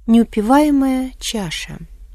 Неупиваемая чаша.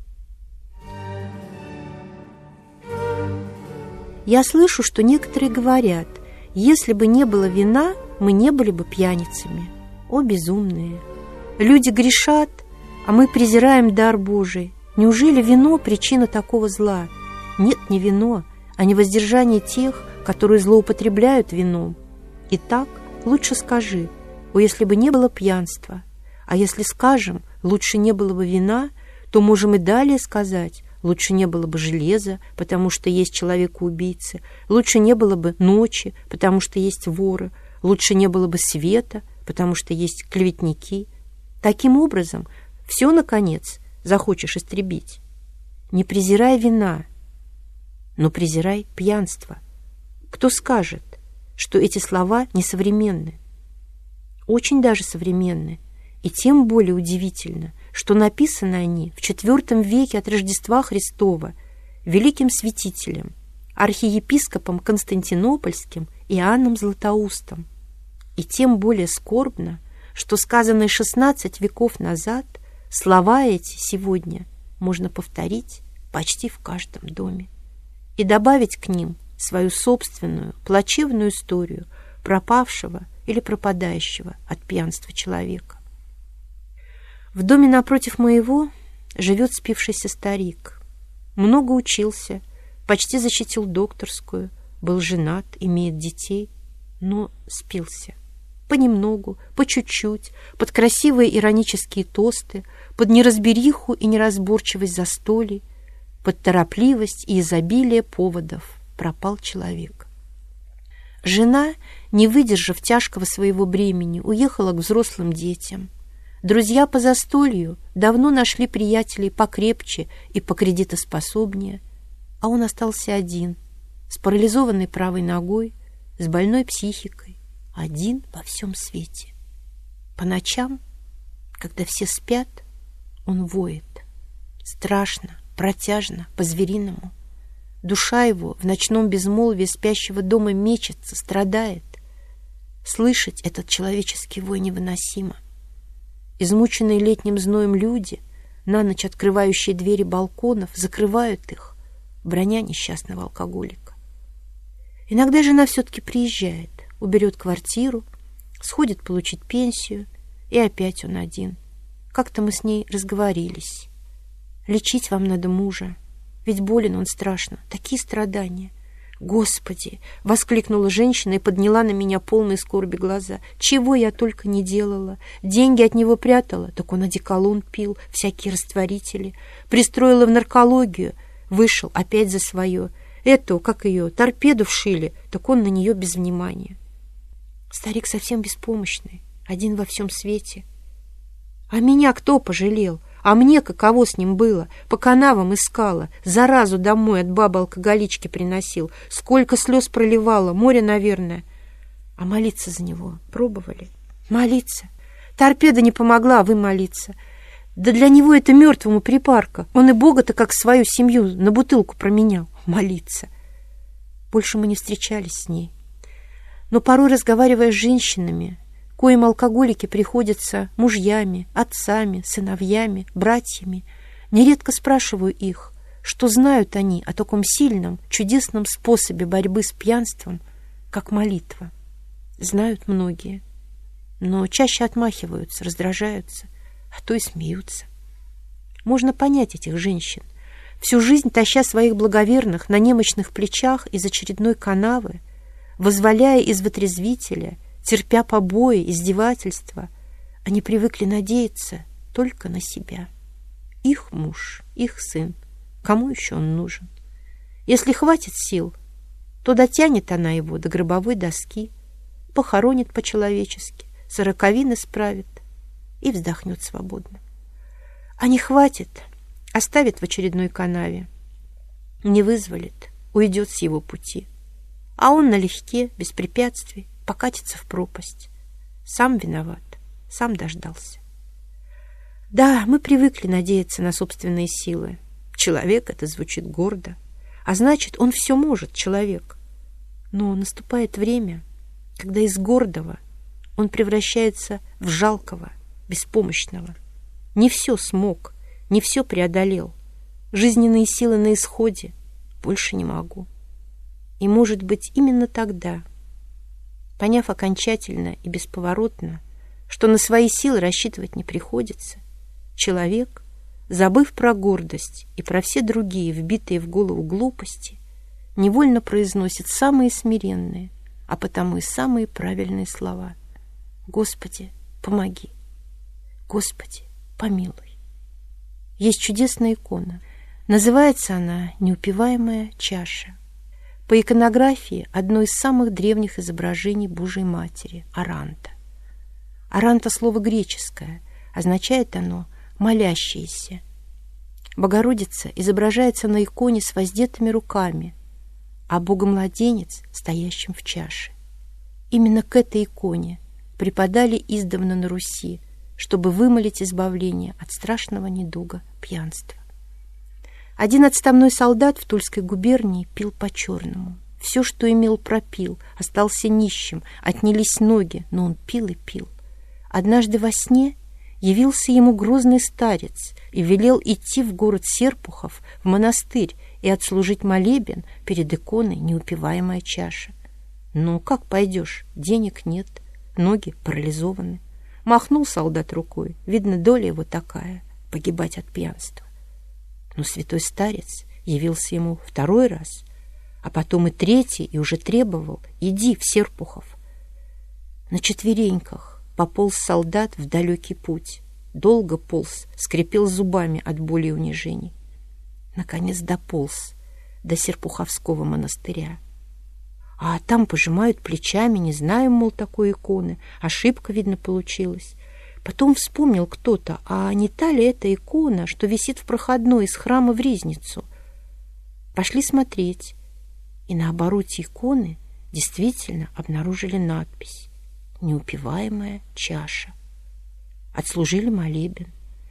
Я слышу, что некоторые говорят: если бы не было вина, мы не были бы пьяницами. О, безумные! Люди грешат, а мы презираем дар Божий. Неужели вино – причина такого зла? Нет, не вино, а невоздержание тех, которые злоупотребляют вином. Итак, лучше скажи: о, если бы не было пьянства. А если скажем: лучше не было бы вина, то можем и далее сказать: лучше не было бы железа, потому что есть человека-убийцы, лучше не было бы ночи, потому что есть воры, лучше не было бы света, потому что есть клеветники. Таким образом, все, наконец, захочешь истребить. Не презирай вина, но презирай пьянство. Кто скажет, что эти слова несовременны? Очень даже современны. И тем более удивительно, что написаны они в IV веке от Рождества Христова великим святителем, архиепископом Константинопольским Иоанном Златоустом. И тем более скорбно, что сказанные 16 веков назад слова эти сегодня можно повторить почти в каждом доме и добавить к ним свою собственную плачевную историю пропавшего или пропадающего от пьянства человека. В доме напротив моего живет спившийся старик. Много учился, почти защитил докторскую, был женат, имеет детей, но спился. Понемногу, по чуть-чуть, под красивые иронические тосты, под неразбериху и неразборчивость застолий, под торопливость и изобилие поводов пропал человек. Жена, не выдержав тяжкого своего бремени, уехала к взрослым детям. Друзья по застолью давно нашли приятелей покрепче и покредитоспособнее, а он остался один, с парализованной правой ногой, с больной психикой, один во всем свете. По ночам, когда все спят, он воет. Страшно, протяжно, по-звериному. Душа его в ночном безмолвии спящего дома мечется, страдает. Слышать этот человеческий вой невыносимо. Измученные летним зноем люди, на ночь открывающие двери балконов, закрывают их, броня несчастного алкоголика. Иногда жена все-таки приезжает, уберет квартиру, сходит получить пенсию, и опять он один. Как-то мы с ней разговорились. Лечить вам надо мужа, ведь болен он страшно, такие страдания. «Господи!» — воскликнула женщина и подняла на меня полные скорби глаза. «Чего я только не делала! Деньги от него прятала, так он одеколон пил, всякие растворители. Пристроила в наркологию, вышел опять за свое. Эту, как ее, торпеду вшили, так он на нее без внимания». Старик совсем беспомощный, один во всем свете. А меня кто пожалел? А мне каково с ним было? По канавам искала, заразу домой от бабы-алкоголички приносил. Сколько слез проливала, море, наверное. А молиться за него пробовали? Молиться? Торпеда не помогла, а вы молиться. Да для него это мертвому припарка. Он и Бога-то, как свою семью, на бутылку променял. Молиться. Больше мы не встречались с ней. Но порой, разговаривая с женщинами, коим алкоголики приходятся мужьями, отцами, сыновьями, братьями, нередко спрашиваю их, что знают они о таком сильном, чудесном способе борьбы с пьянством, как молитва. Знают многие, но чаще отмахиваются, раздражаются, а то и смеются. Можно понять этих женщин, всю жизнь таща своих благоверных на немощных плечах из очередной канавы, возволяя из вытрезвителя, терпя побои, издевательства, они привыкли надеяться только на себя. Их муж, их сын, кому еще он нужен? Если хватит сил, то дотянет она его до гробовой доски, похоронит по-человечески, сороковины справит и вздохнет свободно. А не хватит, оставит в очередной канаве, не вызволит, уйдет с его пути. А он налегке, без препятствий, покатится в пропасть. Сам виноват, сам дождался. Да, мы привыкли надеяться на собственные силы. Человек — это звучит гордо. А значит, он все может, человек. Но наступает время, когда из гордого он превращается в жалкого, беспомощного, Не все смог, не все преодолел. Жизненные силы на исходе. Больше не могу. И, может быть, именно тогда, поняв окончательно и бесповоротно, что на свои силы рассчитывать не приходится, человек, забыв про гордость и про все другие вбитые в голову глупости, невольно произносит самые смиренные, а потому и самые правильные слова: «Господи, помоги! Господи, помилуй!» Есть чудесная икона. Называется она «Неупиваемая чаша». По иконографии одно из самых древних изображений Божией Матери – Аранта. Аранта – слово греческое, означает оно «молящиеся». Богородица изображается на иконе с воздетыми руками, а Богомладенец – стоящим в чаше. Именно к этой иконе преподали издавна на Руси, чтобы вымолить избавление от страшного недуга пьянства. Один отставной солдат в Тульской губернии пил по-черному. Все, что имел, пропил, остался нищим, отнялись ноги, но он пил и пил. Однажды во сне явился ему грозный старец и велел идти в город Серпухов, в монастырь, и отслужить молебен перед иконой «Неупиваемая чаша». «Ну, как пойдешь? Денег нет, ноги парализованы». Махнул солдат рукой. Видно, доля его такая — погибать от пьянства. Но святой старец явился ему второй раз, а потом и третий, и уже требовал: «Иди в Серпухов». На четвереньках пополз солдат в далекий путь. Долго полз, скрипел зубами от боли и унижений. Наконец дополз до Серпуховского монастыря. А там пожимают плечами: «Не знаем, мол, такой иконы, ошибка, видно, получилась». Потом вспомнил кто-то: а не та ли эта икона, что висит в проходной из храма в Ризницу? Пошли смотреть, и на обороте иконы действительно обнаружили надпись «Неупиваемая чаша». Отслужили молебен.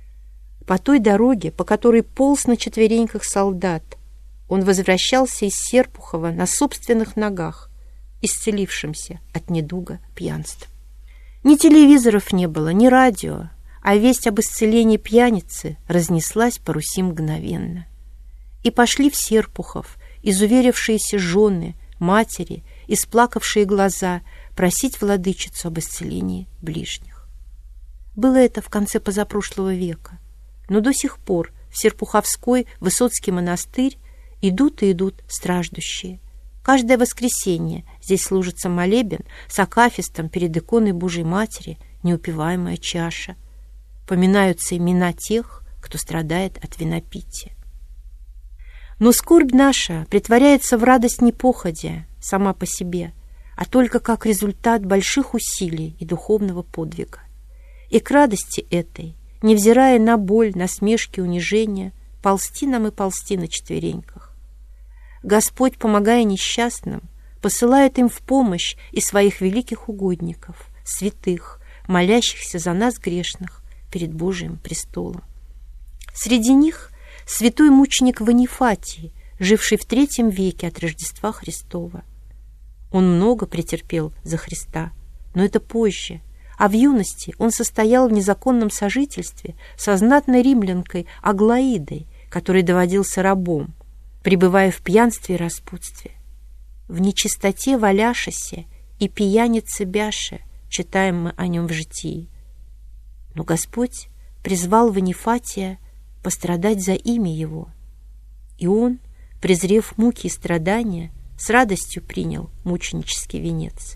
По той дороге, по которой полз на четвереньках солдат, он возвращался из Серпухова на собственных ногах, исцелившимся от недуга пьянства. Ни телевизоров не было, ни радио, а весть об исцелении пьяницы разнеслась по Руси мгновенно. И пошли в Серпухов изуверившиеся жены, матери, исплакавшие глаза, просить владычицу об исцелении ближних. Было это в конце позапрошлого века, но до сих пор в Серпуховской Высоцкий монастырь идут и идут страждущие. Каждое воскресенье здесь служится молебен с акафистом перед иконой Божией Матери «Неупиваемая чаша». Поминаются имена тех, кто страдает от винопития. Но скорбь наша притворяется в радость не походя, сама по себе, а только как результат больших усилий и духовного подвига. И к радости этой, невзирая на боль, насмешки, унижения, ползти нам и ползти на четвереньках. Господь, помогая несчастным, посылает им в помощь и своих великих угодников, святых, молящихся за нас грешных перед Божиим престолом. Среди них святой мученик Ванифатий, живший в III веке от Рождества Христова. Он много претерпел за Христа, но это позже, а в юности он состоял в незаконном сожительстве со знатной римлянкой Аглаидой, которой доводился рабом, пребывая в пьянстве и распутстве. В нечистоте валяшася и пьянице бяше, читаем мы о нем в житии. Но Господь призвал Ванифатия пострадать за имя его, и он, презрев муки и страдания, с радостью принял мученический венец.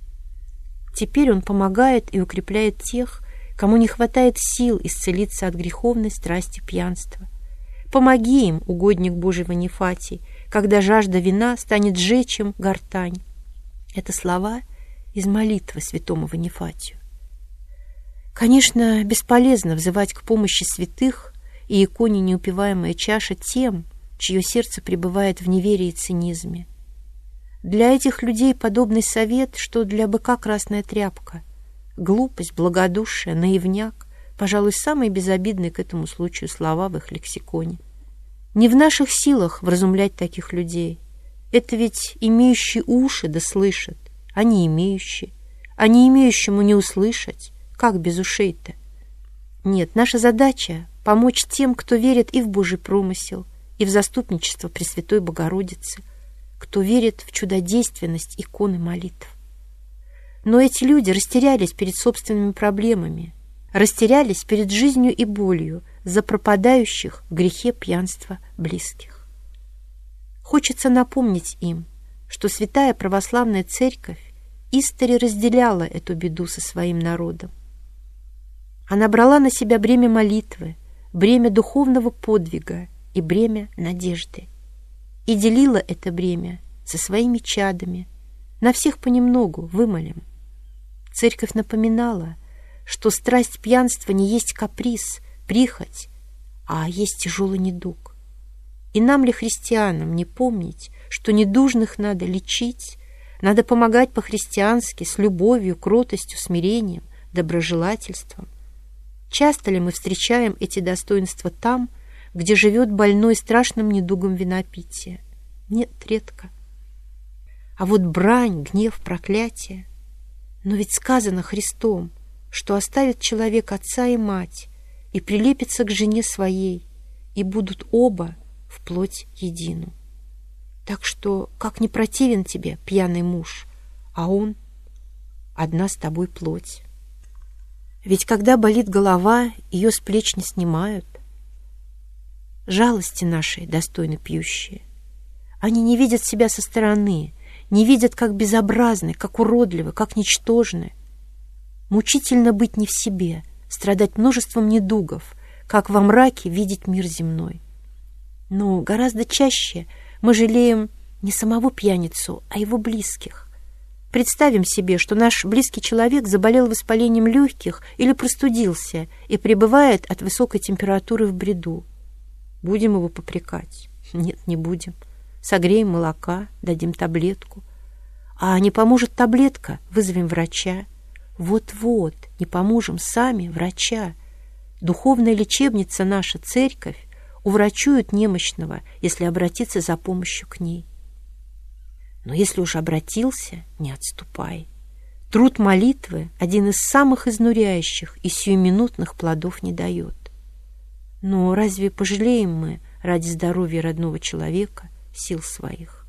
Теперь он помогает и укрепляет тех, кому не хватает сил исцелиться от греховной страсти пьянства. Помоги им, угодник Божий Ванифатий, когда жажда вина станет жечь им гортань. Это слова из молитвы святому Ванифатию. Конечно, бесполезно взывать к помощи святых и иконе «Неупиваемая чаша» тем, чье сердце пребывает в неверии и цинизме. Для этих людей подобный совет, что для быка красная тряпка. Глупость, благодушие, наивняк, пожалуй, самые безобидные к этому случаю слова в их лексиконе. Не в наших силах вразумлять таких людей. Это ведь имеющие уши да слышат, а не имеющие. А не имеющему не услышать, как без ушей-то? Нет, наша задача — помочь тем, кто верит и в Божий промысел, и в заступничество Пресвятой Богородицы, кто верит в чудодейственность иконы молитв. Но эти люди растерялись перед собственными проблемами, растерялись перед жизнью и болью за пропадающих в грехе пьянства близких. Хочется напомнить им, что Святая Православная Церковь истори разделяла эту беду со своим народом. Она брала на себя бремя молитвы, бремя духовного подвига и бремя надежды. И делила это бремя со своими чадами, на всех понемногу, вымолем. Церковь напоминала, что страсть пьянства не есть каприз, прихоть, а есть тяжелый недуг. И нам ли, христианам, не помнить, что недужных надо лечить, надо помогать по-христиански, с любовью, кротостью, смирением, доброжелательством? Часто ли мы встречаем эти достоинства там, где живет больной страшным недугом винопития? Нет, редко. А вот брань, гнев, проклятие. Но ведь сказано Христом, что оставит человек отца и мать и прилепится к жене своей, и будут оба вплоть едину. Так что, как не противен тебе пьяный муж, а он одна с тобой плоть. Ведь когда болит голова, ее с плеч не снимают. Жалости нашей достойны пьющие. Они не видят себя со стороны, не видят, как безобразны, как уродливы, как ничтожны. Мучительно быть не в себе, страдать множеством недугов, как во мраке видеть мир земной. Но гораздо чаще мы жалеем не самого пьяницу, а его близких. Представим себе, что наш близкий человек заболел воспалением легких или простудился и пребывает от высокой температуры в бреду. Будем его попрекать? Нет, не будем. Согреем молока, дадим таблетку. А не поможет таблетка, вызовем врача. Вот-вот, не поможем сами врача. Духовная лечебница наша, церковь, уврачует немощного, если обратиться за помощью к ней. Но если уж обратился, не отступай. Труд молитвы один из самых изнуряющих и сиюминутных плодов не дает. Но разве пожалеем мы ради здоровья родного человека сил своих?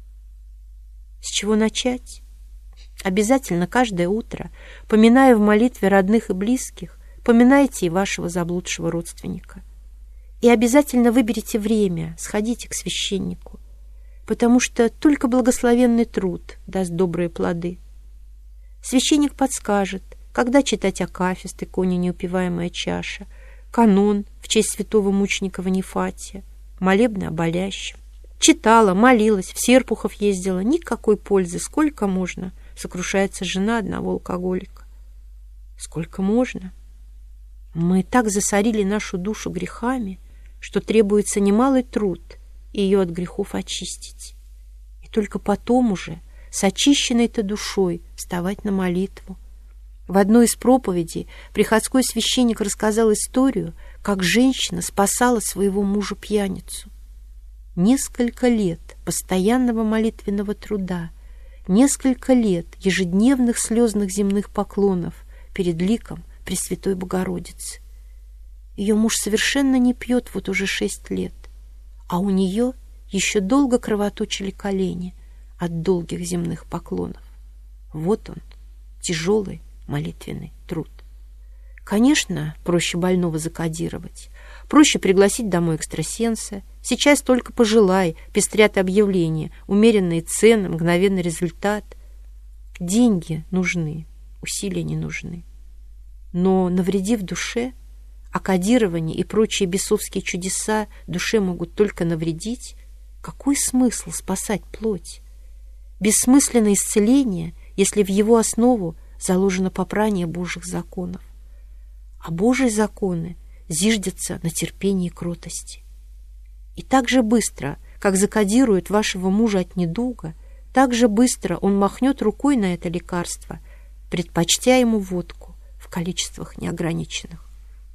С чего начать? Обязательно каждое утро, поминая в молитве родных и близких, поминайте и вашего заблудшего родственника. И обязательно выберите время, сходите к священнику, потому что только благословенный труд даст добрые плоды. Священник подскажет, когда читать акафист, иконе неупиваемая чаша, канон в честь святого мученика Ванифатия, молебны о болящем. Читала, молилась, в Серпухов ездила, никакой пользы, сколько можно, сокрушается жена одного алкоголика. Сколько можно? Мы так засорили нашу душу грехами, что требуется немалый труд ее от грехов очистить. И только потом уже с очищенной-то душой вставать на молитву. В одной из проповедей приходской священник рассказал историю, как женщина спасала своего мужа-пьяницу. Несколько лет постоянного молитвенного труда, несколько лет ежедневных слезных земных поклонов перед ликом Пресвятой Богородицы. Ее муж совершенно не пьет вот уже 6 лет, а у нее еще долго кровоточили колени от долгих земных поклонов. Вот он, тяжелый молитвенный труд. Конечно, проще больного закодировать, проще пригласить домой экстрасенса. Сейчас только пожелай, пестрят объявления, умеренные цены, мгновенный результат. Деньги нужны, усилия не нужны. Но, навредив душе, а кодирование и прочие бесовские чудеса душе могут только навредить, какой смысл спасать плоть? Бессмысленное исцеление, если в его основу заложено попрание Божьих законов. А Божьи законы зиждятся на терпении и кротости. И так же быстро, как закодирует вашего мужа от недуга, так же быстро он махнет рукой на это лекарство, предпочтя ему водку в количествах неограниченных.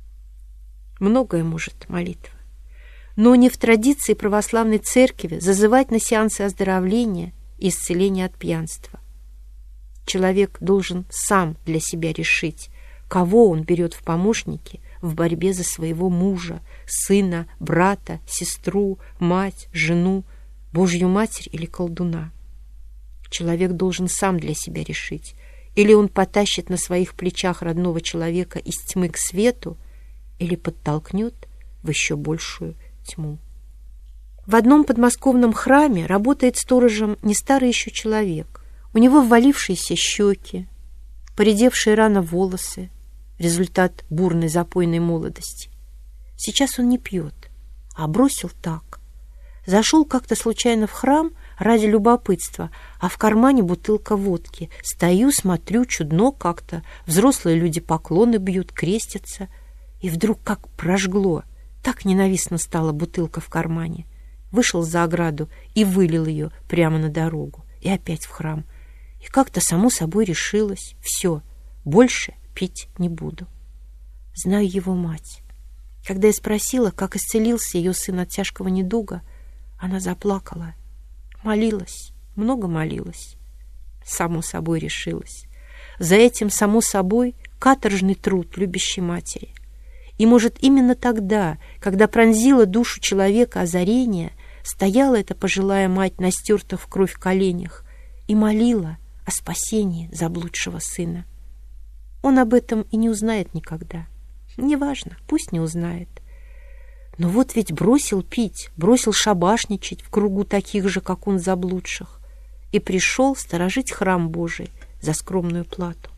Многое может молитва, но не в традиции православной церкви зазывать на сеансы оздоровления и исцеления от пьянства. Человек должен сам для себя решить, кого он берет в помощники в борьбе за своего мужа, сына, брата, сестру, мать, жену, Божью Матерь или колдуна. Человек должен сам для себя решить, или он потащит на своих плечах родного человека из тьмы к свету, или подтолкнет в еще большую тьму. В одном подмосковном храме работает сторожем не старый еще человек. У него ввалившиеся щеки, поредевшие рано волосы, результат бурной запойной молодости. Сейчас он не пьет, а бросил так. Зашел как-то случайно в храм ради любопытства, а в кармане бутылка водки. Стою, смотрю, чудно как-то. Взрослые люди поклоны бьют, крестятся. И вдруг как прожгло. Так ненавистно стала бутылка в кармане. Вышел за ограду и вылил ее прямо на дорогу. И опять в храм. И как-то само собой решилось. Все, больше пить не буду. Знаю его мать. Когда я спросила, как исцелился ее сын от тяжкого недуга, она заплакала. Молилась, много молилась. Само собой решилась. За этим, само собой, каторжный труд любящей матери. И, может, именно тогда, когда пронзило душу человека озарение, стояла эта пожилая мать на стертых в кровь коленях и молила о спасении заблудшего сына. Он об этом и не узнает никогда. Неважно, пусть не узнает. Но вот ведь бросил пить, бросил шабашничать в кругу таких же, как он, заблудших, и пришел сторожить храм Божий за скромную плату.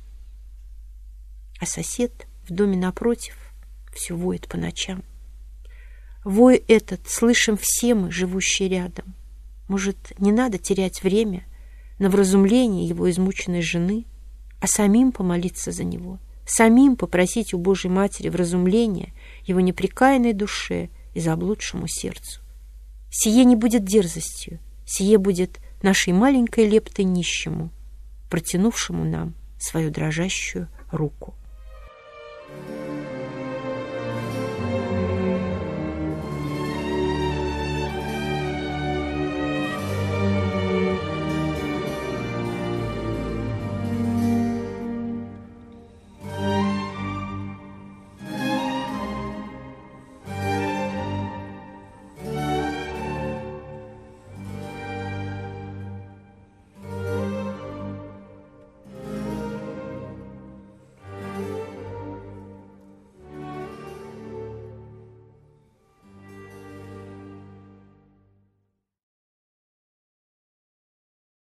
А сосед в доме напротив все воет по ночам. Вой этот слышим все мы, живущие рядом. Может, не надо терять время на вразумление его измученной жены, а самим помолиться за него, самим попросить у Божьей Матери вразумления его непрекаянной душе и заблудшему сердцу. Сие не будет дерзостью, сие будет нашей маленькой лептой нищему, протянувшему нам свою дрожащую руку.